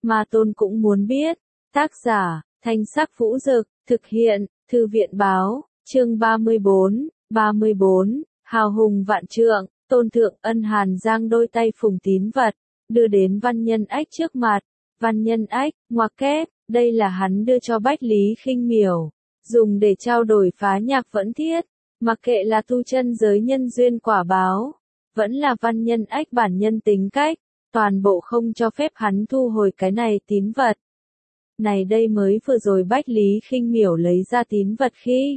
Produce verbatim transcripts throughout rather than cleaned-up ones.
Ma Tôn cũng muốn biết. Tác giả, Thanh Sắc Vũ Dực, thực hiện, Thư viện Báo, chương ba mươi bốn, ba mươi bốn, hào hùng vạn trượng, Tôn Thượng Ân Hàn Giang đôi tay phùng tín vật, đưa đến Văn Nhân Ách trước mặt. Văn Nhân Ách, ngoặc kép, đây là hắn đưa cho Bách Lý Khinh Miểu, dùng để trao đổi phá nhạc vẫn thiết, mặc kệ là tu chân giới nhân duyên quả báo, vẫn là Văn Nhân Ách bản nhân tính cách, toàn bộ không cho phép hắn thu hồi cái này tín vật. Này đây mới vừa rồi Bách Lý Khinh Miểu lấy ra tín vật khi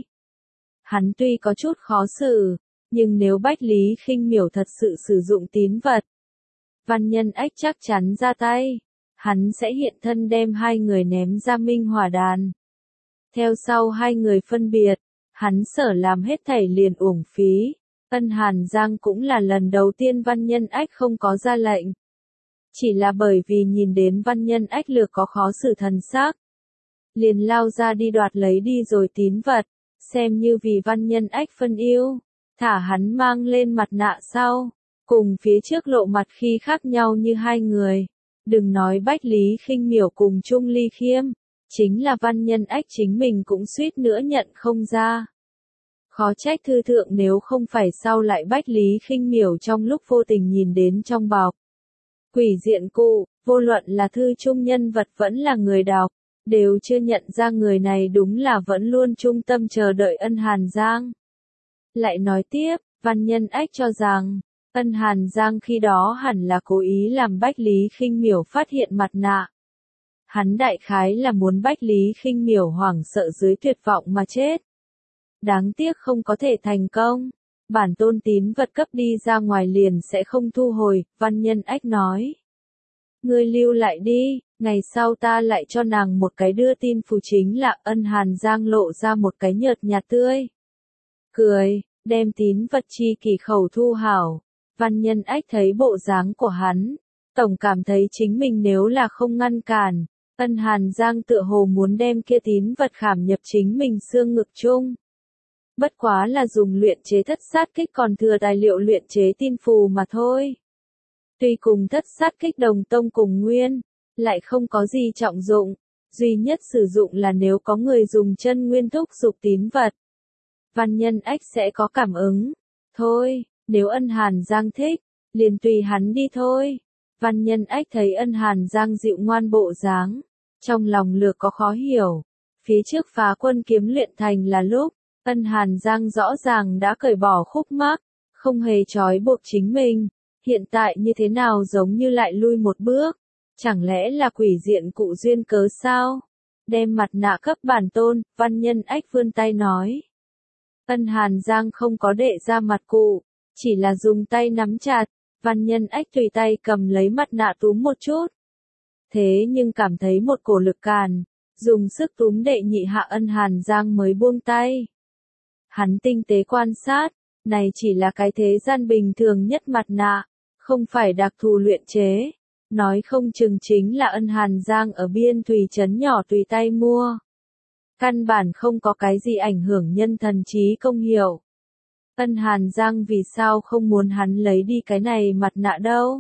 hắn tuy có chút khó xử, nhưng nếu Bách Lý Khinh Miểu thật sự sử dụng tín vật, Văn Nhân Ách chắc chắn ra tay, hắn sẽ hiện thân đem hai người ném ra minh hỏa đàn. Theo sau hai người phân biệt, hắn sở làm hết thảy liền uổng phí. Ân Hàn Giang cũng là lần đầu tiên Văn Nhân Ách không có ra lệnh. Chỉ là bởi vì nhìn đến Văn Nhân Ách lược có khó xử thần sắc, liền lao ra đi đoạt lấy đi rồi tín vật, xem như vì Văn Nhân Ách phân yêu, thả hắn mang lên mặt nạ sau, cùng phía trước lộ mặt khi khác nhau như hai người. Đừng nói Bách Lý Khinh Miểu cùng Trung Ly Khiêm, chính là Văn Nhân Ách chính mình cũng suýt nữa nhận không ra. Khó trách thư thượng nếu không phải sau lại Bách Lý Khinh Miểu trong lúc vô tình nhìn đến trong bọc quỷ diện cụ, vô luận là thư trung nhân vật vẫn là người đọc, đều chưa nhận ra người này đúng là vẫn luôn trung tâm chờ đợi Ân Hàn Giang. Lại nói tiếp, Văn Nhân Ách cho rằng, Ân Hàn Giang khi đó hẳn là cố ý làm Bách Lý Khinh Miểu phát hiện mặt nạ. Hắn đại khái là muốn Bách Lý Khinh Miểu hoảng sợ dưới tuyệt vọng mà chết. Đáng tiếc không có thể thành công. Bản tôn tín vật cấp đi ra ngoài liền sẽ không thu hồi, Văn Nhân Ách nói. Ngươi lưu lại đi, ngày sau ta lại cho nàng một cái đưa tin phù. Chính là Ân Hàn Giang lộ ra một cái nhợt nhạt tươi cười, đem tín vật chi kỳ khẩu thu hảo. Văn Nhân Ách thấy bộ dáng của hắn, tổng cảm thấy chính mình nếu là không ngăn cản, Ân Hàn Giang tựa hồ muốn đem kia tín vật khảm nhập chính mình xương ngực chung. Bất quá là dùng luyện chế thất sát kích còn thừa tài liệu luyện chế tin phù mà thôi. Tuy cùng thất sát kích đồng tông cùng nguyên, lại không có gì trọng dụng, duy nhất sử dụng là nếu có người dùng chân nguyên thúc dục tín vật. Văn Nhân Ách sẽ có cảm ứng. Thôi, nếu Ân Hàn Giang thích, liền tùy hắn đi thôi. Văn Nhân Ách thấy Ân Hàn Giang dịu ngoan bộ dáng, trong lòng lược có khó hiểu. Phía trước phá quân kiếm luyện thành là lúc, Ân Hàn Giang rõ ràng đã cởi bỏ khúc mắc, không hề trói buộc chính mình. Hiện tại như thế nào giống như lại lui một bước, chẳng lẽ là quỷ diện cụ duyên cớ sao? Đem mặt nạ cấp bản tôn, Văn Nhân Ách vươn tay nói. Ân Hàn Giang không có đệ ra mặt cụ, chỉ là dùng tay nắm chặt, Văn Nhân Ách tùy tay cầm lấy mặt nạ túm một chút. Thế nhưng cảm thấy một cổ lực càn, dùng sức túm đệ nhị hạ Ân Hàn Giang mới buông tay. Hắn tinh tế quan sát, này chỉ là cái thế gian bình thường nhất mặt nạ, không phải đặc thù luyện chế. Nói không chừng chính là Ân Hàn Giang ở biên thùy trấn nhỏ tùy tay mua. Căn bản không có cái gì ảnh hưởng nhân thần trí công hiệu. Ân Hàn Giang vì sao không muốn hắn lấy đi cái này mặt nạ đâu?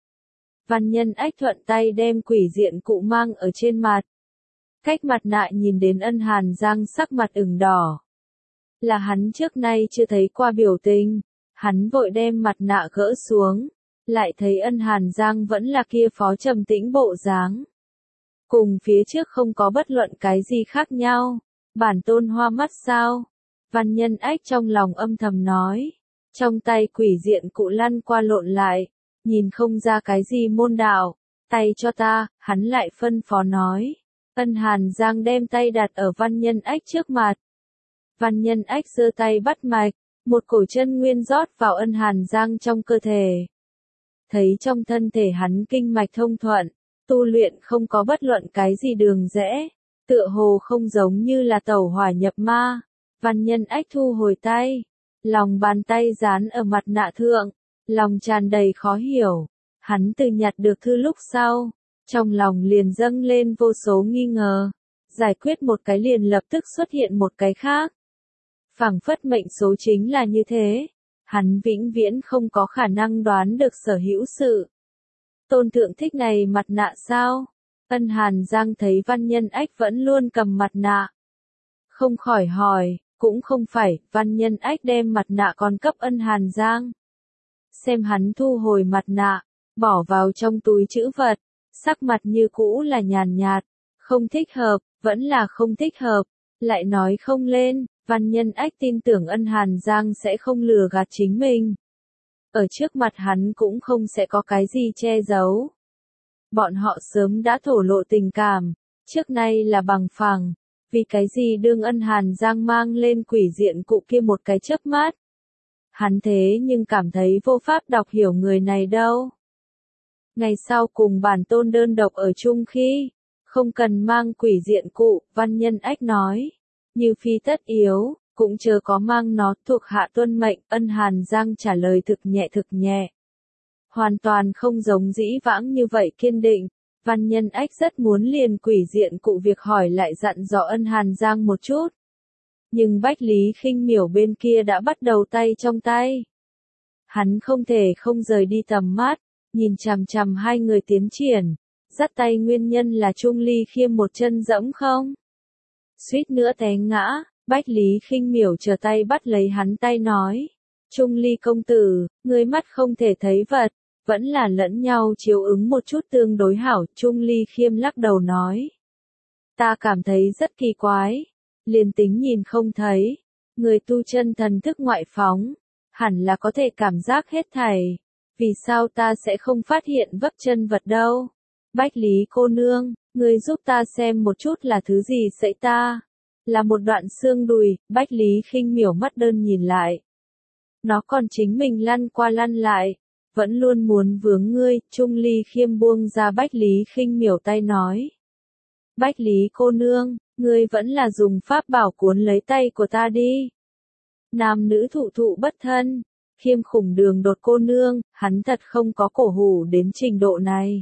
Văn Nhân Ách thuận tay đem quỷ diện cụ mang ở trên mặt. Cách mặt nạ nhìn đến Ân Hàn Giang sắc mặt ửng đỏ. Là hắn trước nay chưa thấy qua biểu tình, hắn vội đem mặt nạ gỡ xuống, lại thấy Ân Hàn Giang vẫn là kia phó trầm tĩnh bộ dáng. Cùng phía trước không có bất luận cái gì khác nhau, bản tôn hoa mắt sao? Văn Nhân Ách trong lòng âm thầm nói, trong tay quỷ diện cụ lăn qua lộn lại, nhìn không ra cái gì môn đạo, tay cho ta, hắn lại phân phó nói. Ân Hàn Giang đem tay đặt ở Văn Nhân Ách trước mặt. Văn Nhân Ách giơ tay bắt mạch, một cổ chân nguyên rót vào Ân Hàn Giang trong cơ thể. Thấy trong thân thể hắn kinh mạch thông thuận, tu luyện không có bất luận cái gì đường rẽ, tựa hồ không giống như là tẩu hỏa nhập ma. Văn Nhân Ách thu hồi tay, lòng bàn tay dán ở mặt nạ thượng, lòng tràn đầy khó hiểu. Hắn từ nhặt được thư lúc sau, trong lòng liền dâng lên vô số nghi ngờ, giải quyết một cái liền lập tức xuất hiện một cái khác. Phảng phất mệnh số chính là như thế, hắn vĩnh viễn không có khả năng đoán được sở hữu sự. Tôn Thượng thích này mặt nạ sao? Ân Hàn Giang thấy Văn Nhân Ách vẫn luôn cầm mặt nạ. Không khỏi hỏi, cũng không phải, Văn Nhân Ách đem mặt nạ còn cấp Ân Hàn Giang. Xem hắn thu hồi mặt nạ, bỏ vào trong túi trữ vật, sắc mặt như cũ là nhàn nhạt, không thích hợp, vẫn là không thích hợp, lại nói không lên, Văn Nhân Ách tin tưởng Ân Hàn Giang sẽ không lừa gạt chính mình. Ở trước mặt hắn cũng không sẽ có cái gì che giấu. Bọn họ sớm đã thổ lộ tình cảm, trước nay là bằng phẳng, vì cái gì đương Ân Hàn Giang mang lên quỷ diện cụ kia một cái chớp mắt. Hắn thế nhưng cảm thấy vô pháp đọc hiểu người này đâu. Ngày sau cùng bản tôn đơn độc ở chung khi, không cần mang quỷ diện cụ, Văn Nhân Ách nói. Như phi tất yếu, cũng chớ có mang nó thuộc hạ tuân mệnh, Ân Hàn Giang trả lời thực nhẹ thực nhẹ. Hoàn toàn không giống dĩ vãng như vậy kiên định, Văn Nhân Ách rất muốn liền quỷ diện cụ việc hỏi lại dặn dò Ân Hàn Giang một chút. Nhưng Bách Lý Khinh Miểu bên kia đã bắt đầu tay trong tay. Hắn không thể không rời đi tầm mắt, nhìn chằm chằm hai người tiến triển, dắt tay nguyên nhân là Trung Ly Khiêm một chân dẫm không? Suýt nữa té ngã, Bách Lý Khinh Miểu trở tay bắt lấy hắn tay nói. Trung Ly công tử, ngươi mắt không thể thấy vật, vẫn là lẫn nhau chiếu ứng một chút tương đối hảo, Trung Ly Khiêm lắc đầu nói. Ta cảm thấy rất kỳ quái, liền tính nhìn không thấy, người tu chân thần thức ngoại phóng, hẳn là có thể cảm giác hết thảy, vì sao ta sẽ không phát hiện vấp chân vật đâu? Bách Lý cô nương, người giúp ta xem một chút là thứ gì sẫy ta? Là một đoạn xương đùi, Bách Lý Khinh Miểu mắt đơn nhìn lại. Nó còn chính mình lăn qua lăn lại, vẫn luôn muốn vướng ngươi, Trung Ly Khiêm buông ra Bách Lý Khinh Miểu tay nói. Bách Lý cô nương, ngươi vẫn là dùng pháp bảo cuốn lấy tay của ta đi. Nam nữ thụ thụ bất thân, Khiêm khủng đường đột cô nương, hắn thật không có cổ hủ đến trình độ này.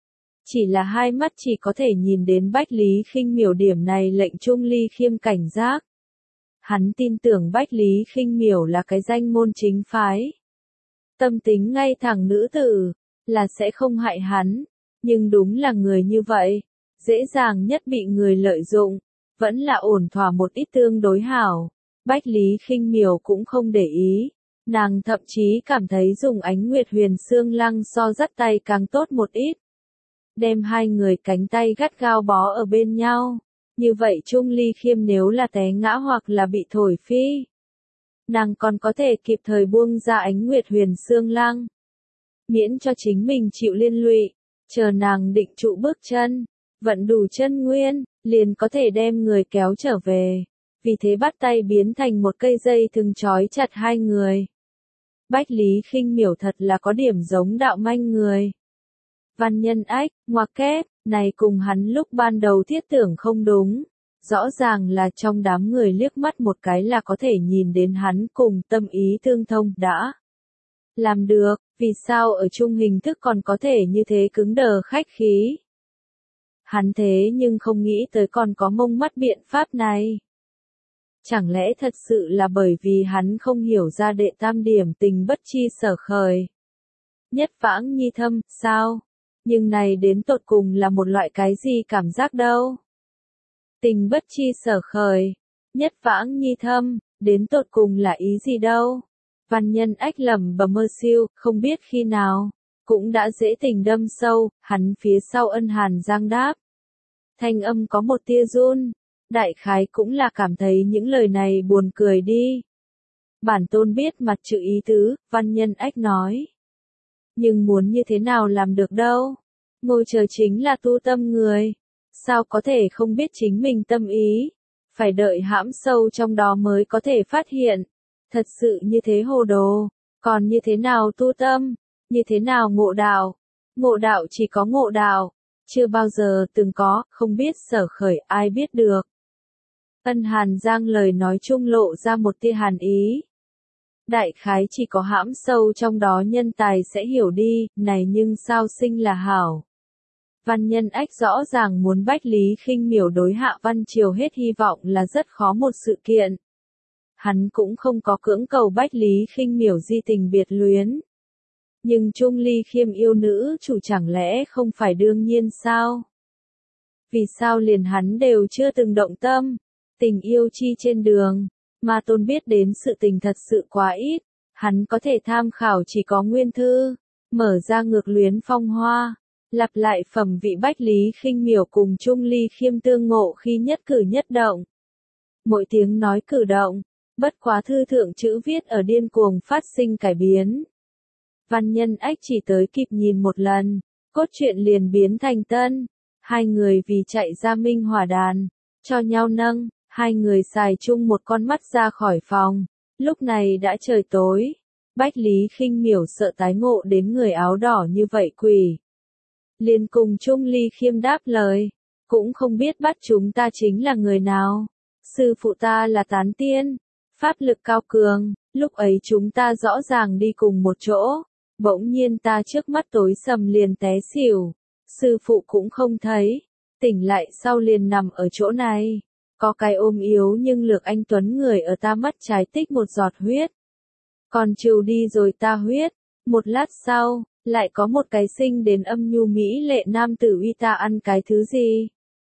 Chỉ là hai mắt chỉ có thể nhìn đến Bách Lý Khinh Miểu điểm này lệnh Trung Ly Khiêm cảnh giác. Hắn tin tưởng Bách Lý Khinh Miểu là cái danh môn chính phái. Tâm tính ngay thẳng nữ tử, là sẽ không hại hắn, nhưng đúng là người như vậy, dễ dàng nhất bị người lợi dụng, vẫn là ổn thỏa một ít tương đối hảo. Bách Lý Khinh Miểu cũng không để ý, nàng thậm chí cảm thấy dùng Ánh Nguyệt Huyền Xương Lăng so dắt tay càng tốt một ít. Đem hai người cánh tay gắt gao bó ở bên nhau, như vậy Trung Ly Khiêm nếu là té ngã hoặc là bị thổi phi, nàng còn có thể kịp thời buông ra Ánh Nguyệt Huyền Xương Lăng, miễn cho chính mình chịu liên lụy, chờ nàng định trụ bước chân, vận đủ chân nguyên, liền có thể đem người kéo trở về, vì thế bắt tay biến thành một cây dây thừng trói chặt hai người. Bách Lý Khinh Miểu thật là có điểm giống đạo manh người. Văn Nhân Ách, ngoặc kép, này cùng hắn lúc ban đầu thiết tưởng không đúng. Rõ ràng là trong đám người liếc mắt một cái là có thể nhìn đến hắn cùng tâm ý tương thông đã. Làm được, vì sao ở chung hình thức còn có thể như thế cứng đờ khách khí. Hắn thế nhưng không nghĩ tới còn có mông mắt biện pháp này. Chẳng lẽ thật sự là bởi vì hắn không hiểu ra đệ tam điểm tình bất chi sở khởi. Nhất vãng nhi thâm, sao? Nhưng này đến tột cùng là một loại cái gì cảm giác đâu? Tình bất chi sở khởi, nhất vãng nhi thâm, đến tột cùng là ý gì đâu? Văn Nhân Ách lẩm bẩm mơ siêu, không biết khi nào, cũng đã dễ tình đâm sâu, hắn phía sau Ân Hàn Giang đáp. Thanh âm có một tia run, đại khái cũng là cảm thấy những lời này buồn cười đi. Bản tôn biết mặt chữ ý tứ, Văn Nhân Ách nói. Nhưng muốn như thế nào làm được đâu? Ngồi chờ chính là tu tâm người. Sao có thể không biết chính mình tâm ý? Phải đợi hãm sâu trong đó mới có thể phát hiện. Thật sự như thế hồ đồ. Còn như thế nào tu tâm? Như thế nào ngộ đạo? Ngộ đạo chỉ có ngộ đạo. Chưa bao giờ từng có, không biết sở khởi, ai biết được. Ân Hàn Giang lời nói chung lộ ra một tia hàn ý. Đại khái chỉ có hãm sâu trong đó nhân tài sẽ hiểu đi, này nhưng sao sinh là hảo. Văn Nhân Ách rõ ràng muốn Bách Lý Khinh Miểu đối Hạ Văn Triều hết hy vọng là rất khó một sự kiện. Hắn cũng không có cưỡng cầu Bách Lý Khinh Miểu di tình biệt luyến. Nhưng Trung Ly Khiêm yêu nữ chủ chẳng lẽ không phải đương nhiên sao? vì sao liền hắn đều chưa từng động tâm, tình yêu chi trên đường, mà Tôn biết đến sự tình thật sự quá ít, hắn có thể tham khảo chỉ có nguyên thư, mở ra ngược luyến phong hoa, lặp lại phẩm vị Bách Lý Khinh Miểu cùng Chung Ly Khiêm tương ngộ khi nhất cử nhất động. Mỗi tiếng nói cử động, bất quá thư thượng chữ viết ở điên cuồng phát sinh cải biến. Văn nhân ách chỉ tới kịp nhìn một lần, cốt truyện liền biến thành tân. Hai người vì chạy ra minh hỏa đàn, cho nhau nâng, hai người xài chung một con mắt ra khỏi phòng. Lúc này đã trời tối, Bách Lý Khinh Miểu sợ tái ngộ đến người áo đỏ như vậy quỷ. Liền cùng Chung Ly Khiêm đáp lời, cũng không biết bắt chúng ta chính là người nào. Sư phụ ta là tán tiên, pháp lực cao cường, lúc ấy chúng ta rõ ràng đi cùng một chỗ, bỗng nhiên ta trước mắt tối sầm liền té xỉu, sư phụ cũng không thấy, tỉnh lại sau liền nằm ở chỗ này, có cái ôm yếu nhưng lược anh tuấn người ở ta mắt trái tích một giọt huyết. Còn trừ đi rồi ta huyết, một lát sau, lại có một cái sinh đến âm nhu mỹ lệ nam tử uy ta ăn cái thứ gì.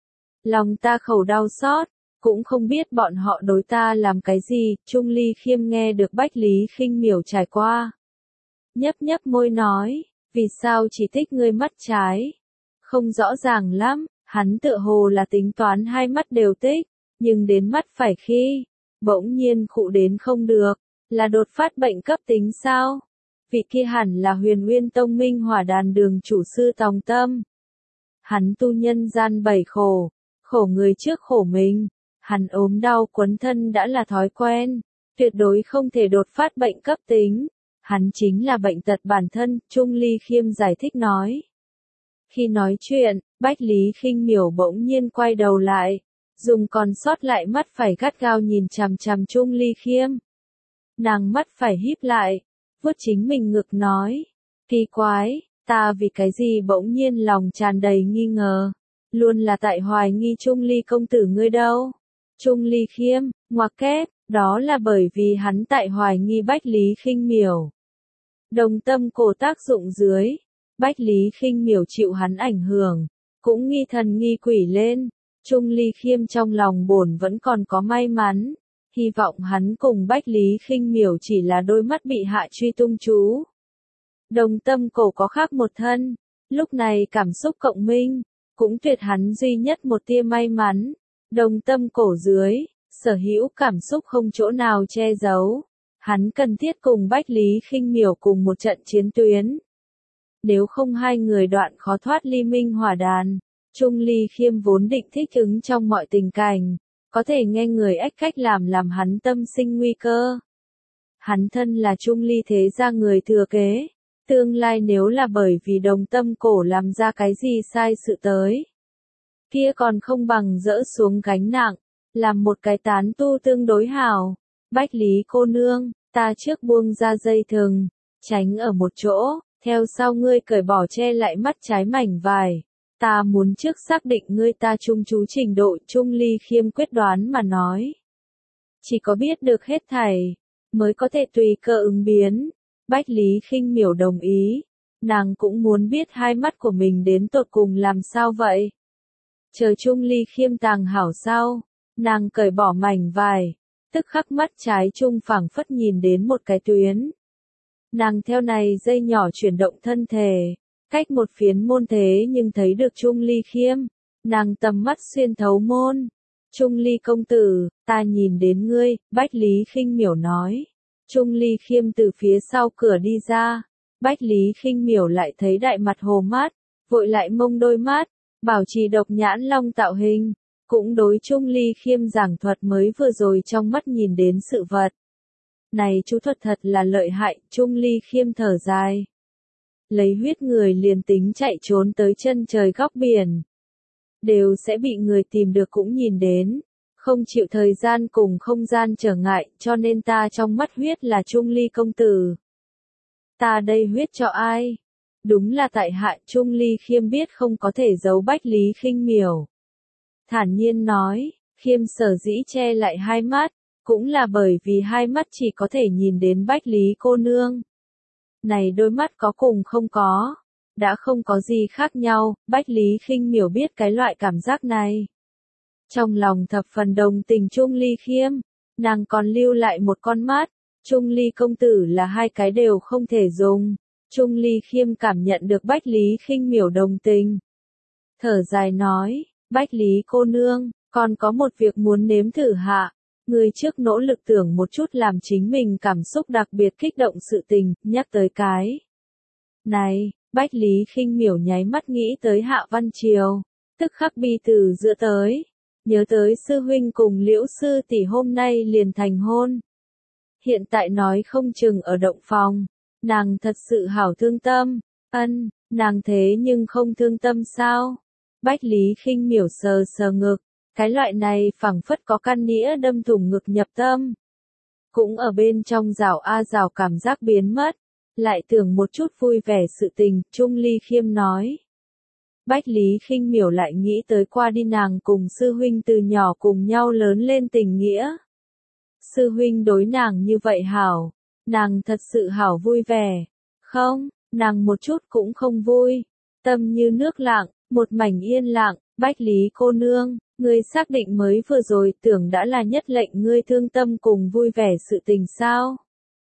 Lòng ta khẩu đau xót, cũng không biết bọn họ đối ta làm cái gì. Chung Ly Khiêm nghe được Bách Lý Khinh Miểu trải qua, nhấp nhấp môi nói, vì sao chỉ thích ngươi mắt trái? Không rõ ràng lắm, hắn tựa hồ là tính toán hai mắt đều thích, nhưng đến mắt phải khi, bỗng nhiên khụ đến không được, là đột phát bệnh cấp tính sao? Vị kia hẳn là Huyền Nguyên Tông Minh Hỏa Đàn đường chủ sư Tòng Tâm. Hắn tu nhân gian bảy khổ, khổ người trước khổ mình, hắn ốm đau quấn thân đã là thói quen, tuyệt đối không thể đột phát bệnh cấp tính. Hắn chính là bệnh tật bản thân, Chung Ly Khiêm giải thích nói. Khi nói chuyện, Bách Lý Khinh Miểu bỗng nhiên quay đầu lại, dùng còn sót lại mắt phải gắt gao nhìn chằm chằm Chung Ly Khiêm. Nàng mắt phải híp lại, vuốt chính mình ngực nói, kỳ quái, ta vì cái gì bỗng nhiên lòng tràn đầy nghi ngờ, luôn là tại hoài nghi Chung Ly công tử ngươi đâu. Chung Ly Khiêm, ngoặc kép, đó là bởi vì hắn tại hoài nghi Bách Lý Khinh Miểu. Đồng tâm cổ tác dụng dưới, Bách Lý Khinh Miểu chịu hắn ảnh hưởng, cũng nghi thần nghi quỷ lên. Chung Ly Khiêm trong lòng bổn vẫn còn có may mắn, hy vọng hắn cùng Bách Lý Khinh Miểu chỉ là đôi mắt bị hạ truy tung chú. Đồng tâm cổ có khác một thân, lúc này cảm xúc cộng minh, cũng tuyệt hắn duy nhất một tia may mắn. Đồng tâm cổ dưới, sở hữu cảm xúc không chỗ nào che giấu. Hắn cần thiết cùng Bách Lý Khinh Miểu cùng một trận chiến tuyến. Nếu không hai người đoạn khó thoát ly minh hỏa đàn. Chung Ly Khiêm vốn định thích ứng trong mọi tình cảnh, có thể nghe người ách cách làm làm hắn tâm sinh nguy cơ. Hắn thân là Chung Ly thế gia người thừa kế, tương lai nếu là bởi vì đồng tâm cổ làm ra cái gì sai sự tới, kia còn không bằng dỡ xuống gánh nặng, làm một cái tán tu tương đối hảo. Bách Lý cô nương, ta trước buông ra dây thừng, tránh ở một chỗ, theo sau ngươi cởi bỏ che lại mắt trái mảnh vải. Ta muốn trước xác định ngươi ta chung chú trình độ. Chung Ly Khiêm quyết đoán mà nói. Chỉ có biết được hết thảy, mới có thể tùy cơ ứng biến. Bách Lý Khinh Miểu đồng ý, nàng cũng muốn biết hai mắt của mình đến tột cùng làm sao vậy. Chờ Chung Ly Khiêm tàng hảo sau, nàng cởi bỏ mảnh vải, tức khắc mắt trái Chung phảng phất nhìn đến một cái tuyến. Nàng theo này dây nhỏ chuyển động thân thể, cách một phiến môn thế nhưng thấy được Chung Ly Khiêm, nàng tầm mắt xuyên thấu môn. Chung Ly công tử, ta nhìn đến ngươi, Bách Lý Khinh Miểu nói. Chung Ly Khiêm từ phía sau cửa đi ra, Bách Lý Khinh Miểu lại thấy đại mặt hồ mát, vội lại mông đôi mắt, bảo trì độc nhãn long tạo hình, cũng đối Chung Ly Khiêm giảng thuật mới vừa rồi trong mắt nhìn đến sự vật. Này chú thuật thật là lợi hại. Chung Ly Khiêm thở dài. Lấy huyết người liền tính chạy trốn tới chân trời góc biển, đều sẽ bị người tìm được cũng nhìn đến, không chịu thời gian cùng không gian trở ngại, cho nên ta trong mắt huyết là Chung Ly công tử. Ta đây huyết cho ai? Đúng là tại hạ. Chung Ly Khiêm biết không có thể giấu Bách Lý Khinh Miểu, thản nhiên nói, Khiêm sở dĩ che lại hai mắt, cũng là bởi vì hai mắt chỉ có thể nhìn đến Bách Lý cô nương. Này đôi mắt có cùng không có, đã không có gì khác nhau, Bách Lý Khinh Miểu biết cái loại cảm giác này. Trong lòng thập phần đồng tình Trung Ly Khiêm, nàng còn lưu lại một con mắt, Trung Ly công tử là hai cái đều không thể dùng. Trung Ly Khiêm cảm nhận được Bách Lý Khinh Miểu đồng tình. Thở dài nói, Bách Lý cô nương, còn có một việc muốn nếm thử hạ. Người trước nỗ lực tưởng một chút làm chính mình cảm xúc đặc biệt kích động sự tình, nhắc tới cái. Này, Bách Lý Khinh Miểu nháy mắt nghĩ tới Hạ Văn Triều, tức khắc bi từ giữa tới. Nhớ tới sư huynh cùng Liễu sư tỷ hôm nay liền thành hôn. Hiện tại nói không chừng ở động phòng, nàng thật sự hảo thương tâm, ân, nàng thế nhưng không thương tâm sao? Bách Lý Khinh Miểu sờ sờ ngực, cái loại này phảng phất có căn nĩa đâm thủng ngực nhập tâm. Cũng ở bên trong rào a rào cảm giác biến mất, lại tưởng một chút vui vẻ sự tình, Trung Ly Khiêm nói. Bách Lý Khinh Miểu lại nghĩ tới qua đi nàng cùng sư huynh từ nhỏ cùng nhau lớn lên tình nghĩa. Sư huynh đối nàng như vậy hảo, nàng thật sự hảo vui vẻ. Không, nàng một chút cũng không vui. Tâm như nước lặng, một mảnh yên lặng, Bách Lý cô nương, ngươi xác định mới vừa rồi tưởng đã là nhất lệnh ngươi thương tâm cùng vui vẻ sự tình sao?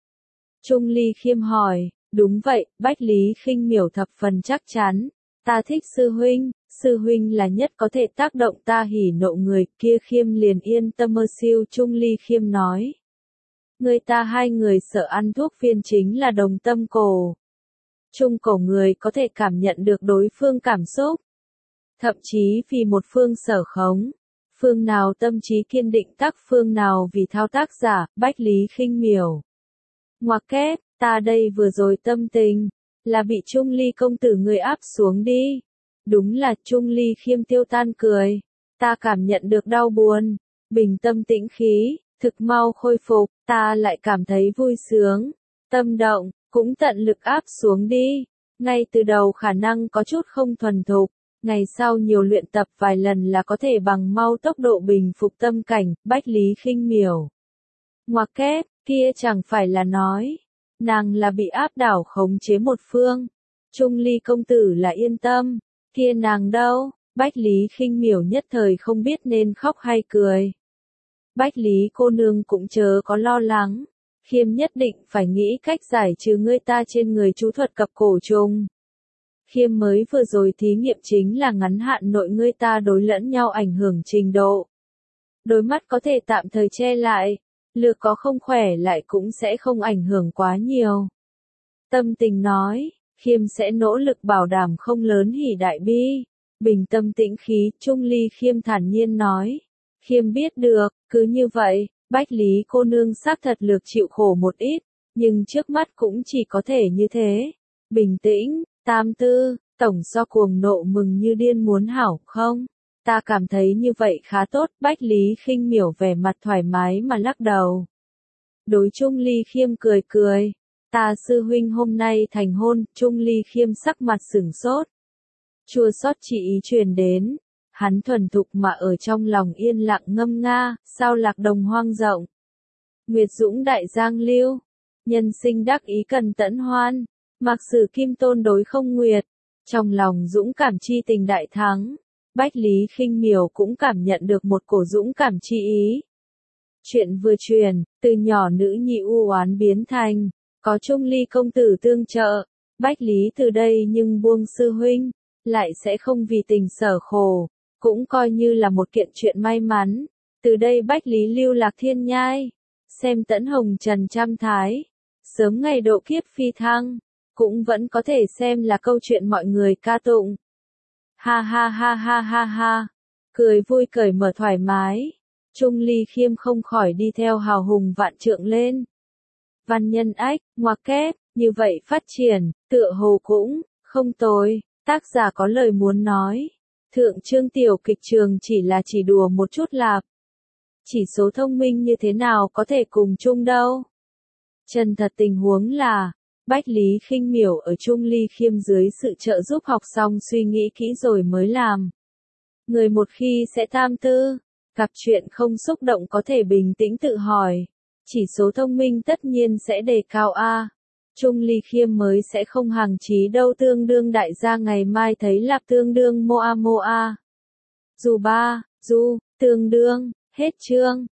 Trung Ly Khiêm hỏi, đúng vậy, Bách Lý Khinh Miểu thập phần chắc chắn. Ta thích sư huynh, sư huynh là nhất có thể tác động ta hỉ nộ người, kia Khiêm liền yên tâm mơ siêu. Trung Ly Khiêm nói. Người ta hai người sợ ăn thuốc phiên chính là đồng tâm cổ. Trung cổ người có thể cảm nhận được đối phương cảm xúc. Thậm chí vì một phương sở khống. Phương nào tâm trí kiên định tác phương nào vì thao tác giả, Bách Lý Khinh Miểu. Ngoặc kép, ta đây vừa rồi tâm tình. Là bị Trung Ly công tử người áp xuống đi. Đúng là Trung Ly Khiêm tiêu tan cười. Ta cảm nhận được đau buồn, bình tâm tĩnh khí, thực mau khôi phục, ta lại cảm thấy vui sướng, tâm động, cũng tận lực áp xuống đi. Ngay từ đầu khả năng có chút không thuần thục, ngày sau nhiều luyện tập vài lần là có thể bằng mau tốc độ bình phục tâm cảnh, Bách Lý Khinh Miểu. Ngoặc kép, kia chẳng phải là nói. Nàng là bị áp đảo khống chế một phương. Trung Ly công tử là yên tâm. Kia nàng đâu? Bách Lý Khinh Miểu nhất thời không biết nên khóc hay cười. Bách Lý cô nương cũng chớ có lo lắng. Khiêm nhất định phải nghĩ cách giải trừ ngươi ta trên người chú thuật cập cổ trùng. Khiêm mới vừa rồi thí nghiệm chính là ngắn hạn nội ngươi ta đối lẫn nhau ảnh hưởng trình độ. Đôi mắt có thể tạm thời che lại. Lược có không khỏe lại cũng sẽ không ảnh hưởng quá nhiều. Tâm tình nói, Khiêm sẽ nỗ lực bảo đảm không lớn hỉ đại bi. Bình tâm tĩnh khí, Trung Ly Khiêm thản nhiên nói. Khiêm biết được, cứ như vậy, Bách Lý cô nương xác thật lược chịu khổ một ít, nhưng trước mắt cũng chỉ có thể như thế. Bình tĩnh, tam tư, tổng so cuồng nộ mừng như điên muốn hảo không? Ta cảm thấy như vậy khá tốt, Bách Lý Khinh Miểu vẻ mặt thoải mái mà lắc đầu. Đối Trung Ly Khiêm cười cười, ta sư huynh hôm nay thành hôn, Trung Ly Khiêm sắc mặt sửng sốt. Chua xót chỉ ý truyền đến, hắn thuần thục mà ở trong lòng yên lặng ngâm nga, sao lạc đồng hoang rộng. Nguyệt dũng đại giang lưu, nhân sinh đắc ý cần tẫn hoan, mặc sử kim tôn đối không nguyệt, trong lòng dũng cảm chi tình đại thắng. Bách Lý Khinh Miểu cũng cảm nhận được một cổ dũng cảm chi ý. Chuyện vừa truyền, từ nhỏ nữ nhi u oán biến thành, có Trung Ly công tử tương trợ, Bách Lý từ đây nhưng buông sư huynh, lại sẽ không vì tình sở khổ, cũng coi như là một kiện chuyện may mắn. Từ đây Bách Lý lưu lạc thiên nhai, xem tẫn hồng trần trăm thái, sớm ngày độ kiếp phi thăng, cũng vẫn có thể xem là câu chuyện mọi người ca tụng. Ha ha ha ha ha ha, cười vui cởi mở thoải mái, Trung Ly Khiêm không khỏi đi theo hào hùng vạn trượng lên. Văn nhân ách, ngoặc kép, như vậy phát triển, tựa hồ cũng, không tồi, tác giả có lời muốn nói. Thượng chương tiểu kịch trường chỉ là chỉ đùa một chút lạp. Chỉ số thông minh như thế nào có thể cùng chung đâu. Chân thật tình huống là, Bách Lý Khinh Miểu ở Trung Ly Khiêm dưới sự trợ giúp học xong suy nghĩ kỹ rồi mới làm. Người một khi sẽ tham tư, gặp chuyện không xúc động có thể bình tĩnh tự hỏi. Chỉ số thông minh tất nhiên sẽ đề cao A. Trung Ly Khiêm mới sẽ không hàng chí đâu, tương đương đại gia ngày mai thấy lạp, tương đương moa moa. Dù ba, du, tương đương, hết chương.